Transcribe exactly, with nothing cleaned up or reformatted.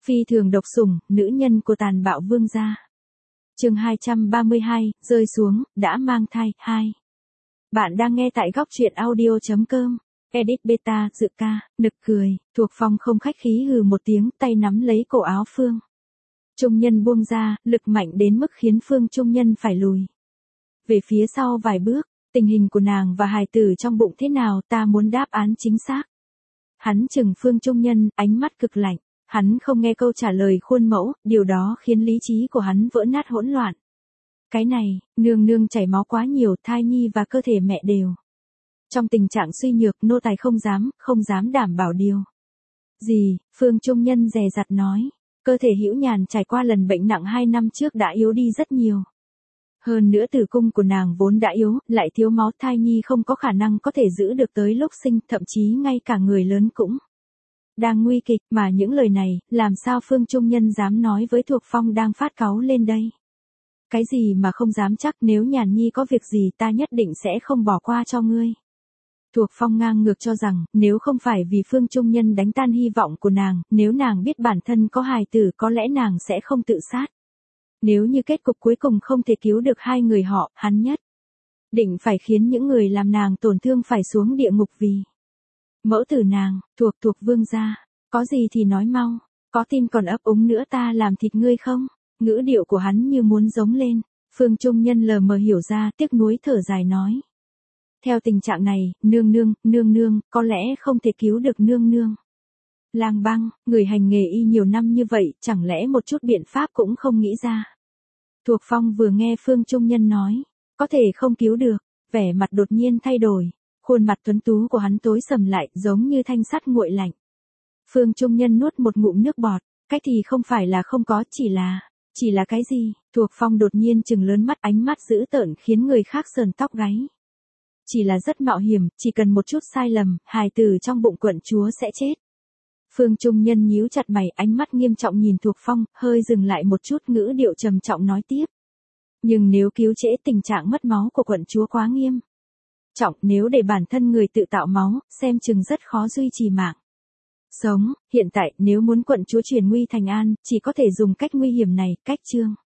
Phi thường độc sủng, nữ nhân của tàn bạo vương gia. Chương hai trăm ba mươi hai, rơi xuống, đã mang thai, hai. Bạn đang nghe tại góc truyện audio chấm com. Edit beta, dự ca, nực cười, Thuộc Phong không khách khí hừ một tiếng, tay nắm lấy cổ áo Phương Trung Nhân buông ra, lực mạnh đến mức khiến Phương Trung Nhân phải lùi về phía sau vài bước. Tình hình của nàng và hài tử trong bụng thế nào, ta muốn đáp án chính xác. Hắn chừng Phương Trung Nhân, ánh mắt cực lạnh. Hắn không nghe câu trả lời khuôn mẫu, điều đó khiến lý trí của hắn vỡ nát hỗn loạn. Cái này, nương nương chảy máu quá nhiều, thai nhi và cơ thể mẹ đều trong tình trạng suy nhược, nô tài không dám, không dám đảm bảo điều gì. Phương Trung Nhân dè dặt nói, cơ thể Hữu Nhàn trải qua lần bệnh nặng hai năm trước đã yếu đi rất nhiều. Hơn nữa tử cung của nàng vốn đã yếu, lại thiếu máu, thai nhi không có khả năng có thể giữ được tới lúc sinh, thậm chí ngay cả người lớn cũng đang nguy kịch. Mà những lời này, làm sao Phương Trung Nhân dám nói với Thuộc Phong đang phát cáu lên đây? Cái gì mà không dám chắc, nếu Nhàn nhi có việc gì ta nhất định sẽ không bỏ qua cho ngươi. Thuộc Phong ngang ngược cho rằng, nếu không phải vì Phương Trung Nhân đánh tan hy vọng của nàng, nếu nàng biết bản thân có hài tử có lẽ nàng sẽ không tự sát. Nếu như kết cục cuối cùng không thể cứu được hai người họ, hắn nhất định phải khiến những người làm nàng tổn thương phải xuống địa ngục vì mẫu tử nàng. Thuộc thuộc vương gia, có gì thì nói mau, có tin còn ấp úng nữa ta làm thịt ngươi không? Ngữ điệu của hắn như muốn giống lên. Phương Trung Nhân lờ mờ hiểu ra, tiếc nuối thở dài nói. Theo tình trạng này, nương nương, nương nương, có lẽ không thể cứu được nương nương. Lang Băng, người hành nghề y nhiều năm như vậy, chẳng lẽ một chút biện pháp cũng không nghĩ ra? Thuộc Phong vừa nghe Phương Trung Nhân nói, có thể không cứu được, vẻ mặt đột nhiên thay đổi. Khuôn mặt tuấn tú của hắn tối sầm lại, giống như thanh sắt nguội lạnh. Phương Trung Nhân nuốt một ngụm nước bọt, cách thì không phải là không có, chỉ là, chỉ là cái gì? Thuộc Phong đột nhiên trừng lớn mắt, ánh mắt dữ tợn khiến người khác sờn tóc gáy. Chỉ là rất mạo hiểm, chỉ cần một chút sai lầm, hài tử trong bụng quận chúa sẽ chết. Phương Trung Nhân nhíu chặt mày, ánh mắt nghiêm trọng nhìn Thuộc Phong, hơi dừng lại một chút, ngữ điệu trầm trọng nói tiếp. Nhưng nếu cứu trễ, tình trạng mất máu của quận chúa quá nghiêm trọng, nếu để bản thân người tự tạo máu, xem chừng rất khó duy trì mạng sống. Hiện tại, nếu muốn quận chúa chuyển nguy thành an, chỉ có thể dùng cách nguy hiểm này, cách Trương